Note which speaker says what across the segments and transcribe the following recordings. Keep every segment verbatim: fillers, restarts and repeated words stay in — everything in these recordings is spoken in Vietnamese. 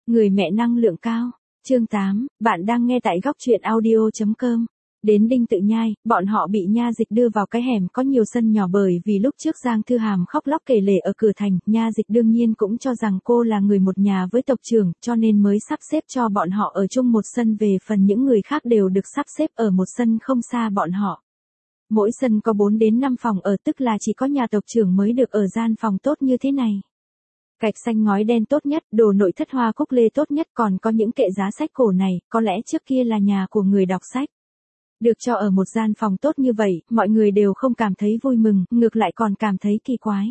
Speaker 1: Người mẹ năng lượng cao. Chương tám, bạn đang nghe tại góc truyện audio chấm com. Đến Đinh Tự Nhai, bọn họ bị Nha Dịch đưa vào cái hẻm có nhiều sân nhỏ bởi vì lúc trước Giang Thư Hàm khóc lóc kể lể ở cửa thành, Nha Dịch đương nhiên cũng cho rằng cô là người một nhà với tộc trưởng, cho nên mới sắp xếp cho bọn họ ở chung một sân, về phần những người khác đều được sắp xếp ở một sân không xa bọn họ. Mỗi sân có bốn đến năm phòng ở, tức là chỉ có nhà tộc trưởng mới được ở gian phòng tốt như thế này. Gạch xanh ngói đen tốt nhất, đồ nội thất hoa cúc lê tốt nhất, còn có những kệ giá sách cổ này, có lẽ trước kia là nhà của người đọc sách. Được cho ở một gian phòng tốt như vậy, mọi người đều không cảm thấy vui mừng, ngược lại còn cảm thấy kỳ quái.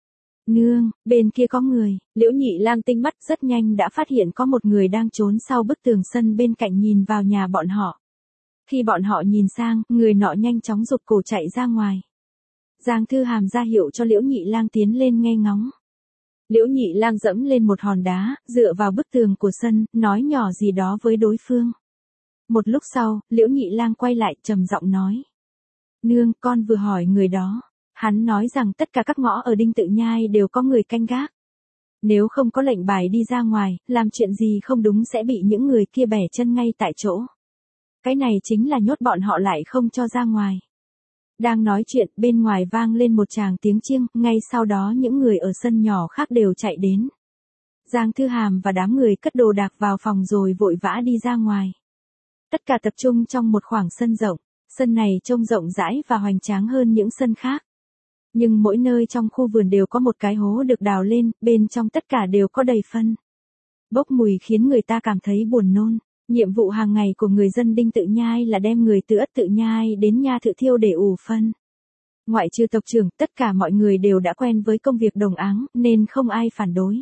Speaker 1: Nương, bên kia có người. Liễu Nhị Lang tinh mắt rất nhanh đã phát hiện có một người đang trốn sau bức tường sân bên cạnh nhìn vào nhà bọn họ. Khi bọn họ nhìn sang, người nọ nhanh chóng rụt cổ chạy ra ngoài. Giang Thư Hàm ra hiệu cho Liễu Nhị Lang tiến lên nghe ngóng. Liễu Nhị Lang dẫm lên một hòn đá, dựa vào bức tường của sân, nói nhỏ gì đó với đối phương. Một lúc sau, Liễu Nhị Lang quay lại trầm giọng nói. Nương, con vừa hỏi người đó. Hắn nói rằng tất cả các ngõ ở Đinh Tự Nhai đều có người canh gác. Nếu không có lệnh bài đi ra ngoài, làm chuyện gì không đúng sẽ bị những người kia bẻ chân ngay tại chỗ. Cái này chính là nhốt bọn họ lại không cho ra ngoài. Đang nói chuyện, bên ngoài vang lên một tràng tiếng chiêng, ngay sau đó những người ở sân nhỏ khác đều chạy đến. Giang Thư Hàm và đám người cất đồ đạc vào phòng rồi vội vã đi ra ngoài. Tất cả tập trung trong một khoảng sân rộng, sân này trông rộng rãi và hoành tráng hơn những sân khác. Nhưng mỗi nơi trong khu vườn đều có một cái hố được đào lên, bên trong tất cả đều có đầy phân. Bốc mùi khiến người ta cảm thấy buồn nôn. Nhiệm vụ hàng ngày của người dân Đinh Tự Nhai là đem người từ Ất Tự Nhai đến Nha Thự Thiêu để ủ phân. Ngoại trừ tộc trưởng, tất cả mọi người đều đã quen với công việc đồng áng, nên không ai phản đối.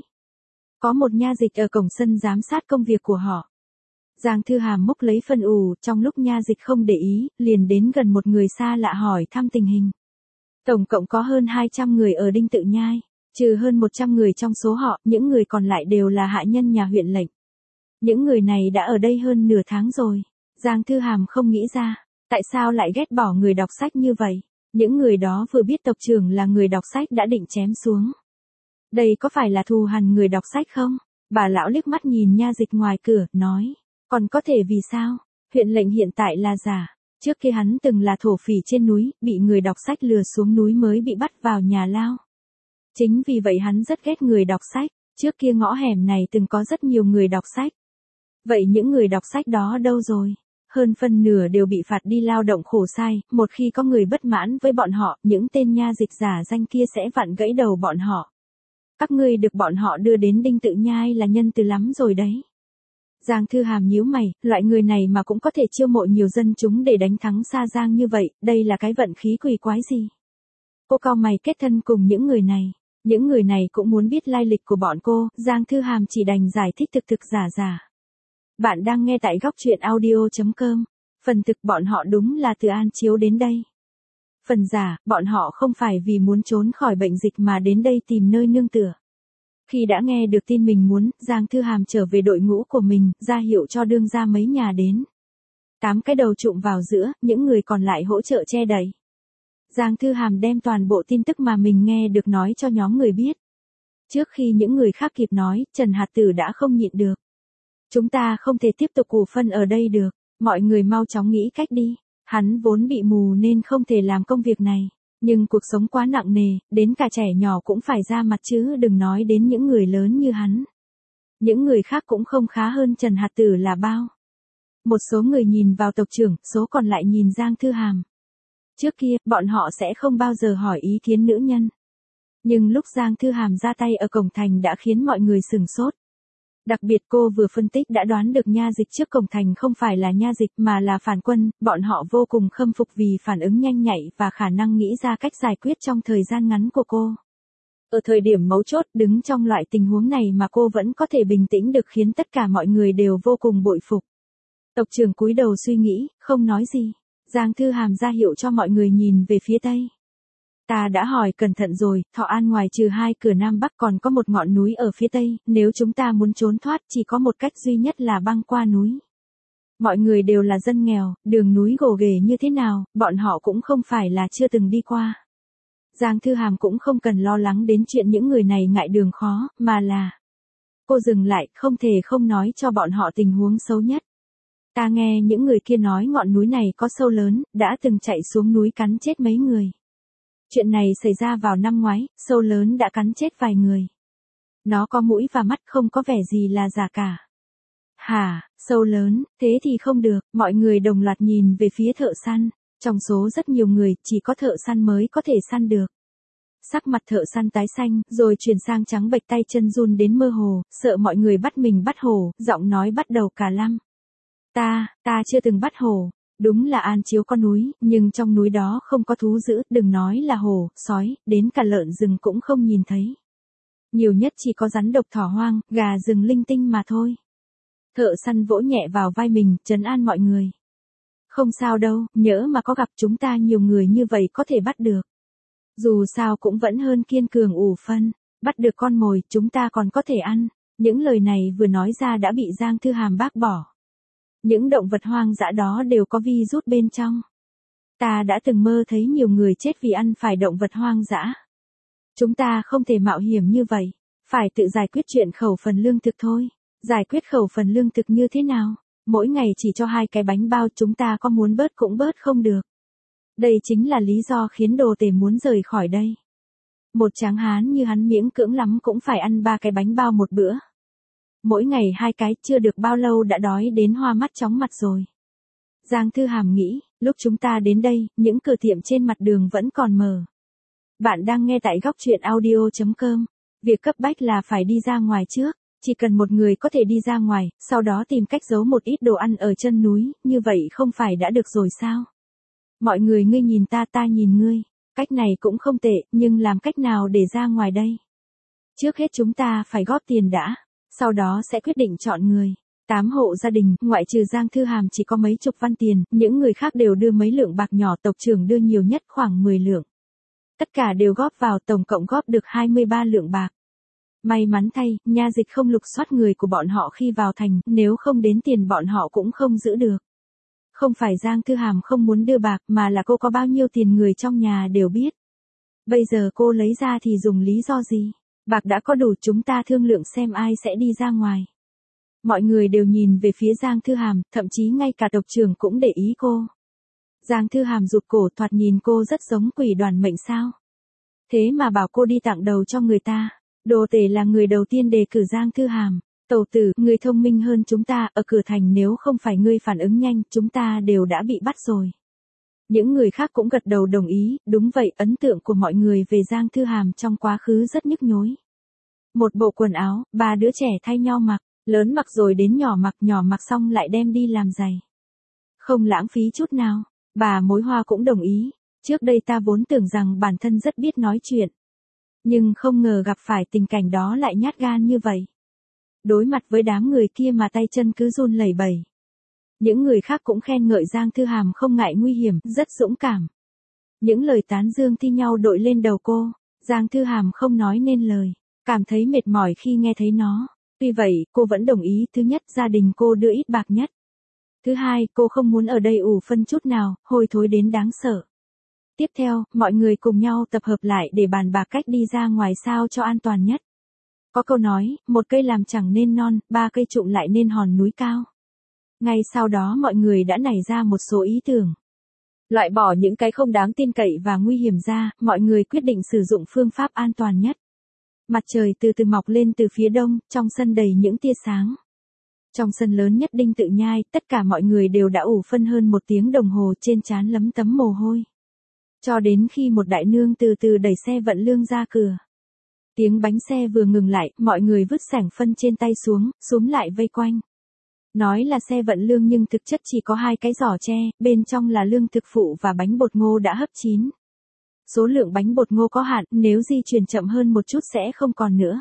Speaker 1: Có một nha dịch ở cổng sân giám sát công việc của họ. Giang Thư Hàm múc lấy phân ủ, trong lúc nha dịch không để ý, liền đến gần một người xa lạ hỏi thăm tình hình. Tổng cộng có hơn hai trăm người ở Đinh Tự Nhai, trừ hơn một trăm người trong số họ, những người còn lại đều là hạ nhân nhà huyện lệnh. Những người này đã ở đây hơn nửa tháng rồi. Giang Thư Hàm không nghĩ ra, tại sao lại ghét bỏ người đọc sách như vậy. Những người đó vừa biết tộc trưởng là người đọc sách đã định chém xuống. Đây có phải là thù hằn người đọc sách không? Bà lão liếc mắt nhìn nha dịch ngoài cửa, nói. Còn có thể vì sao? Huyện lệnh hiện tại là giả. Trước khi hắn từng là thổ phỉ trên núi, bị người đọc sách lừa xuống núi mới bị bắt vào nhà lao. Chính vì vậy hắn rất ghét người đọc sách. Trước kia ngõ hẻm này từng có rất nhiều người đọc sách. Vậy những người đọc sách đó đâu rồi? Hơn phân nửa đều bị phạt đi lao động khổ sai, một khi có người bất mãn với bọn họ, những tên nha dịch giả danh kia sẽ vặn gãy đầu bọn họ. Các ngươi được bọn họ đưa đến Đinh Tự Nhai là nhân từ lắm rồi đấy. Giang Thư Hàm nhíu mày, loại người này mà cũng có thể chiêu mộ nhiều dân chúng để đánh thắng Sa Giang như vậy, đây là cái vận khí quỷ quái gì? Cô cau mày kết thân cùng những người này. Những người này cũng muốn biết lai lịch của bọn cô, Giang Thư Hàm chỉ đành giải thích thực thực giả giả. Bạn đang nghe tại góc truyện audio chấm com. Phần thực bọn họ đúng là từ An Chiếu đến đây. Phần giả, bọn họ không phải vì muốn trốn khỏi bệnh dịch mà đến đây tìm nơi nương tựa. Khi đã nghe được tin mình muốn, Giang Thư Hàm trở về đội ngũ của mình, ra hiệu cho đương gia mấy nhà đến. Tám cái đầu trụm vào giữa, những người còn lại hỗ trợ che đậy. Giang Thư Hàm đem toàn bộ tin tức mà mình nghe được nói cho nhóm người biết. Trước khi những người khác kịp nói, Trần Hạt Tử đã không nhịn được. Chúng ta không thể tiếp tục ủ phân ở đây được, mọi người mau chóng nghĩ cách đi. Hắn vốn bị mù nên không thể làm công việc này, nhưng cuộc sống quá nặng nề, đến cả trẻ nhỏ cũng phải ra mặt chứ đừng nói đến những người lớn như hắn. Những người khác cũng không khá hơn Trần Hạt Tử là bao. Một số người nhìn vào tộc trưởng, số còn lại nhìn Giang Thư Hàm. Trước kia, bọn họ sẽ không bao giờ hỏi ý kiến nữ nhân. Nhưng lúc Giang Thư Hàm ra tay ở cổng thành đã khiến mọi người sửng sốt. Đặc biệt cô vừa phân tích đã đoán được nha dịch trước cổng thành không phải là nha dịch mà là phản quân, bọn họ vô cùng khâm phục vì phản ứng nhanh nhạy và khả năng nghĩ ra cách giải quyết trong thời gian ngắn của cô. Ở thời điểm mấu chốt đứng trong loại tình huống này mà cô vẫn có thể bình tĩnh được khiến tất cả mọi người đều vô cùng bội phục. Tộc trưởng cúi đầu suy nghĩ, không nói gì. Giang Thư Hàm ra hiệu cho mọi người nhìn về phía tây. Ta đã hỏi cẩn thận rồi, Thọ An ngoài trừ hai cửa Nam Bắc còn có một ngọn núi ở phía tây, nếu chúng ta muốn trốn thoát chỉ có một cách duy nhất là băng qua núi. Mọi người đều là dân nghèo, đường núi gồ ghề như thế nào, bọn họ cũng không phải là chưa từng đi qua. Giang Thư Hàm cũng không cần lo lắng đến chuyện những người này ngại đường khó, mà là Cô dừng lại, không thể không nói cho bọn họ tình huống xấu nhất. Ta nghe những người kia nói ngọn núi này có sâu lớn, đã từng chạy xuống núi cắn chết mấy người. Chuyện này xảy ra vào năm ngoái, sâu lớn đã cắn chết vài người. Nó có mũi và mắt, không có vẻ gì là giả cả. Hả, sâu lớn, thế thì không được, mọi người đồng loạt nhìn về phía thợ săn. Trong số rất nhiều người, chỉ có thợ săn mới có thể săn được. Sắc mặt thợ săn tái xanh, rồi chuyển sang trắng bệch, tay chân run đến mơ hồ, sợ mọi người bắt mình bắt hổ, giọng nói bắt đầu cả lăm. Ta, ta chưa từng bắt hổ. Đúng là An Chiếu có núi, nhưng trong núi đó không có thú dữ, đừng nói là hổ, sói, đến cả lợn rừng cũng không nhìn thấy. Nhiều nhất chỉ có rắn độc, thỏ hoang, gà rừng linh tinh mà thôi. Thợ săn vỗ nhẹ vào vai mình, trấn an mọi người. Không sao đâu, nhỡ mà có gặp chúng ta nhiều người như vậy có thể bắt được. Dù sao cũng vẫn hơn kiên cường ủ phân, bắt được con mồi, chúng ta còn có thể ăn. Những lời này vừa nói ra đã bị Giang Thư Hàm bác bỏ. Những động vật hoang dã đó đều có virus bên trong. Ta đã từng mơ thấy nhiều người chết vì ăn phải động vật hoang dã. Chúng ta không thể mạo hiểm như vậy, phải tự giải quyết chuyện khẩu phần lương thực thôi. Giải quyết khẩu phần lương thực như thế nào? Mỗi ngày chỉ cho hai cái bánh bao, chúng ta có muốn bớt cũng bớt không được. Đây chính là lý do khiến Đồ Tể muốn rời khỏi đây. Một tráng hán như hắn miễn cưỡng lắm cũng phải ăn ba cái bánh bao một bữa. Mỗi ngày hai cái, chưa được bao lâu đã đói đến hoa mắt chóng mặt rồi. Giang Thư Hàm nghĩ, lúc chúng ta đến đây, những cửa tiệm trên mặt đường vẫn còn mở. Bạn đang nghe tại góc truyện audio chấm com. Việc cấp bách là phải đi ra ngoài trước. Chỉ cần một người có thể đi ra ngoài, sau đó tìm cách giấu một ít đồ ăn ở chân núi, như vậy không phải đã được rồi sao? Mọi người ngươi nhìn ta, ta nhìn ngươi. Cách này cũng không tệ, nhưng làm cách nào để ra ngoài đây? Trước hết chúng ta phải góp tiền đã, sau đó sẽ quyết định chọn người. Tám hộ gia đình, ngoại trừ Giang Thư Hàm chỉ có mấy chục văn tiền, những người khác đều đưa mấy lượng bạc nhỏ, tộc trưởng đưa nhiều nhất khoảng mười lượng. Tất cả đều góp vào, tổng cộng góp được hai mươi ba lượng bạc. May mắn thay, nha dịch không lục soát người của bọn họ khi vào thành, nếu không đến tiền bọn họ cũng không giữ được. Không phải Giang Thư Hàm không muốn đưa bạc, mà là cô có bao nhiêu tiền người trong nhà đều biết. Bây giờ cô lấy ra thì dùng lý do gì? Bạc đã có đủ, chúng ta thương lượng xem ai sẽ đi ra ngoài. Mọi người đều nhìn về phía Giang Thư Hàm, thậm chí ngay cả tộc trưởng cũng để ý cô. Giang Thư Hàm rụt cổ, thoạt nhìn cô rất giống quỷ đoàn mệnh sao. Thế mà bảo cô đi tặng đầu cho người ta. Đồ Tể là người đầu tiên đề cử Giang Thư Hàm. Tẩu tử, người thông minh hơn chúng ta, ở cửa thành nếu không phải ngươi phản ứng nhanh, chúng ta đều đã bị bắt rồi. Những người khác cũng gật đầu đồng ý, đúng vậy, ấn tượng của mọi người về Giang Thư Hàm trong quá khứ rất nhức nhối. Một bộ quần áo, ba đứa trẻ thay nhau mặc, lớn mặc rồi đến nhỏ mặc, nhỏ mặc xong lại đem đi làm giày. Không lãng phí chút nào, bà Mối Hoa cũng đồng ý. Trước đây ta vốn tưởng rằng bản thân rất biết nói chuyện. Nhưng không ngờ gặp phải tình cảnh đó lại nhát gan như vậy. Đối mặt với đám người kia mà tay chân cứ run lẩy bẩy. Những người khác cũng khen ngợi Giang Thư Hàm không ngại nguy hiểm, rất dũng cảm. Những lời tán dương thi nhau đội lên đầu cô, Giang Thư Hàm không nói nên lời, cảm thấy mệt mỏi khi nghe thấy nó. Tuy vậy, cô vẫn đồng ý, thứ nhất, gia đình cô đưa ít bạc nhất. Thứ hai, cô không muốn ở đây ủ phân chút nào, hôi thối đến đáng sợ. Tiếp theo, mọi người cùng nhau tập hợp lại để bàn bạc cách đi ra ngoài sao cho an toàn nhất. Có câu nói, một cây làm chẳng nên non, ba cây trụng lại nên hòn núi cao. Ngay sau đó mọi người đã nảy ra một số ý tưởng. Loại bỏ những cái không đáng tin cậy và nguy hiểm ra, mọi người quyết định sử dụng phương pháp an toàn nhất. Mặt trời từ từ mọc lên từ phía đông, trong sân đầy những tia sáng. Trong sân lớn nhất Đinh Tự Nhai, tất cả mọi người đều đã ủ phân hơn một tiếng đồng hồ, trên trán lấm tấm mồ hôi. Cho đến khi một đại nương từ từ đẩy xe vận lương ra cửa. Tiếng bánh xe vừa ngừng lại, mọi người vứt sảng phân trên tay xuống, xúm lại vây quanh. Nói là xe vận lương nhưng thực chất chỉ có hai cái giỏ tre, bên trong là lương thực phụ và bánh bột ngô đã hấp chín. Số lượng bánh bột ngô có hạn, nếu di chuyển chậm hơn một chút sẽ không còn nữa.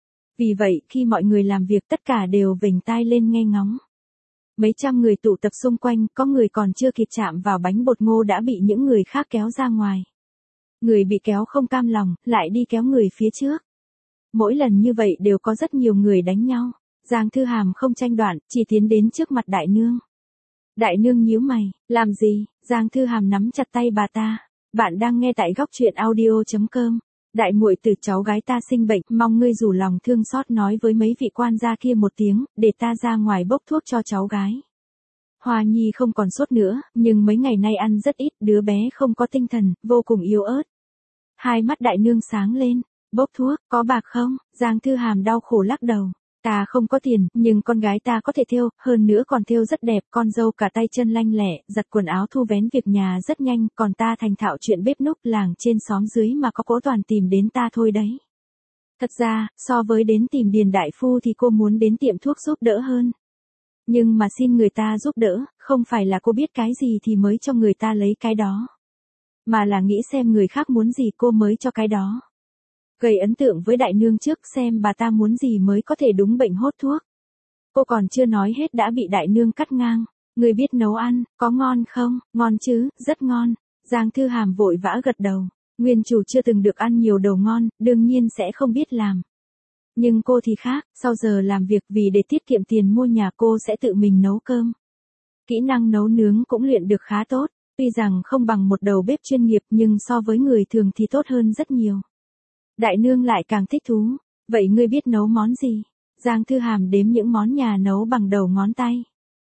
Speaker 1: Vì vậy, khi mọi người làm việc tất cả đều vểnh tai lên nghe ngóng. Mấy trăm người tụ tập xung quanh, có người còn chưa kịp chạm vào bánh bột ngô đã bị những người khác kéo ra ngoài. Người bị kéo không cam lòng, lại đi kéo người phía trước. Mỗi lần như vậy đều có rất nhiều người đánh nhau. Giang Thư Hàm không tranh đoạn, chỉ tiến đến trước mặt đại nương. Đại nương nhíu mày, làm gì? Giang Thư Hàm nắm chặt tay bà ta. Bạn đang nghe tại góc truyện audio chấm com. Đại muội tử cháu gái ta sinh bệnh, mong ngươi rủ lòng thương xót nói với mấy vị quan gia kia một tiếng, để ta ra ngoài bốc thuốc cho cháu gái. Hoa Nhi không còn sốt nữa, nhưng mấy ngày nay ăn rất ít, đứa bé không có tinh thần, vô cùng yếu ớt. Hai mắt đại nương sáng lên, bốc thuốc, có bạc không? Giang Thư Hàm đau khổ lắc đầu. Ta không có tiền, nhưng con gái ta có thể thêu, hơn nữa còn thêu rất đẹp, con dâu cả tay chân lanh lẹ, giặt quần áo thu vén việc nhà rất nhanh, còn ta thành thạo chuyện bếp núc, làng trên xóm dưới mà có cố toàn tìm đến ta thôi đấy. Thật ra, so với đến tìm Điền đại phu thì cô muốn đến tiệm thuốc giúp đỡ hơn. Nhưng mà xin người ta giúp đỡ, không phải là cô biết cái gì thì mới cho người ta lấy cái đó. Mà là nghĩ xem người khác muốn gì cô mới cho cái đó. Gây ấn tượng với đại nương trước xem bà ta muốn gì mới có thể đúng bệnh hốt thuốc. Cô còn chưa nói hết đã bị đại nương cắt ngang. Người biết nấu ăn, có ngon không? Ngon chứ, rất ngon. Giang Thư Hàm vội vã gật đầu. Nguyên chủ chưa từng được ăn nhiều đồ ngon, đương nhiên sẽ không biết làm. Nhưng cô thì khác, sau giờ làm việc vì để tiết kiệm tiền mua nhà cô sẽ tự mình nấu cơm. Kỹ năng nấu nướng cũng luyện được khá tốt, tuy rằng không bằng một đầu bếp chuyên nghiệp nhưng so với người thường thì tốt hơn rất nhiều. Đại nương lại càng thích thú, vậy ngươi biết nấu món gì? Giang Thư Hàm đếm những món nhà nấu bằng đầu ngón tay.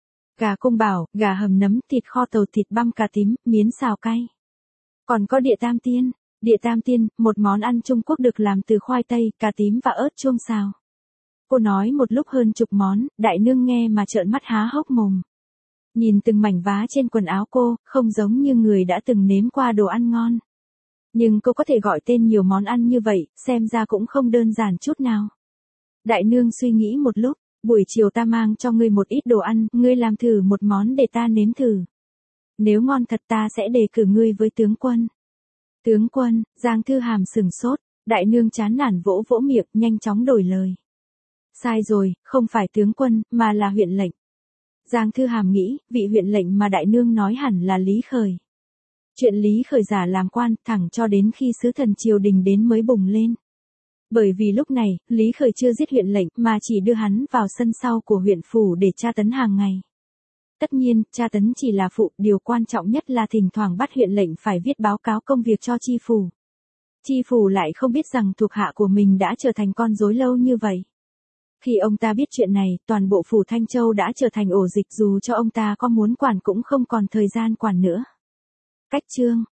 Speaker 1: Gà cung bảo, gà hầm nấm, thịt kho tàu, thịt băm cà tím, miến xào cay. Còn có địa tam tiên. Địa tam tiên, một món ăn Trung Quốc được làm từ khoai tây, cà tím và ớt chuông xào. Cô nói một lúc hơn chục món, đại nương nghe mà trợn mắt há hốc mồm. Nhìn từng mảnh vá trên quần áo cô, không giống như người đã từng nếm qua đồ ăn ngon. Nhưng cô có thể gọi tên nhiều món ăn như vậy, xem ra cũng không đơn giản chút nào. Đại nương suy nghĩ một lúc, buổi chiều ta mang cho ngươi một ít đồ ăn, ngươi làm thử một món để ta nếm thử. Nếu ngon thật ta sẽ đề cử ngươi với tướng quân. Tướng quân, Giang Thư Hàm sừng sốt, đại nương chán nản vỗ vỗ miệng, nhanh chóng đổi lời. Sai rồi, không phải tướng quân, mà là huyện lệnh. Giang Thư Hàm nghĩ, vị huyện lệnh mà đại nương nói hẳn là Lý Khởi. Chuyện Lý Khởi giả làm quan, thẳng cho đến khi sứ thần triều đình đến mới bùng lên. Bởi vì lúc này, Lý Khởi chưa giết huyện lệnh, mà chỉ đưa hắn vào sân sau của huyện phủ để tra tấn hàng ngày. Tất nhiên, tra tấn chỉ là phụ, điều quan trọng nhất là thỉnh thoảng bắt huyện lệnh phải viết báo cáo công việc cho chi phủ. Chi phủ lại không biết rằng thuộc hạ của mình đã trở thành con rối lâu như vậy. Khi ông ta biết chuyện này, toàn bộ phủ Thanh Châu đã trở thành ổ dịch, dù cho ông ta có muốn quản cũng không còn thời gian quản nữa. Cách chương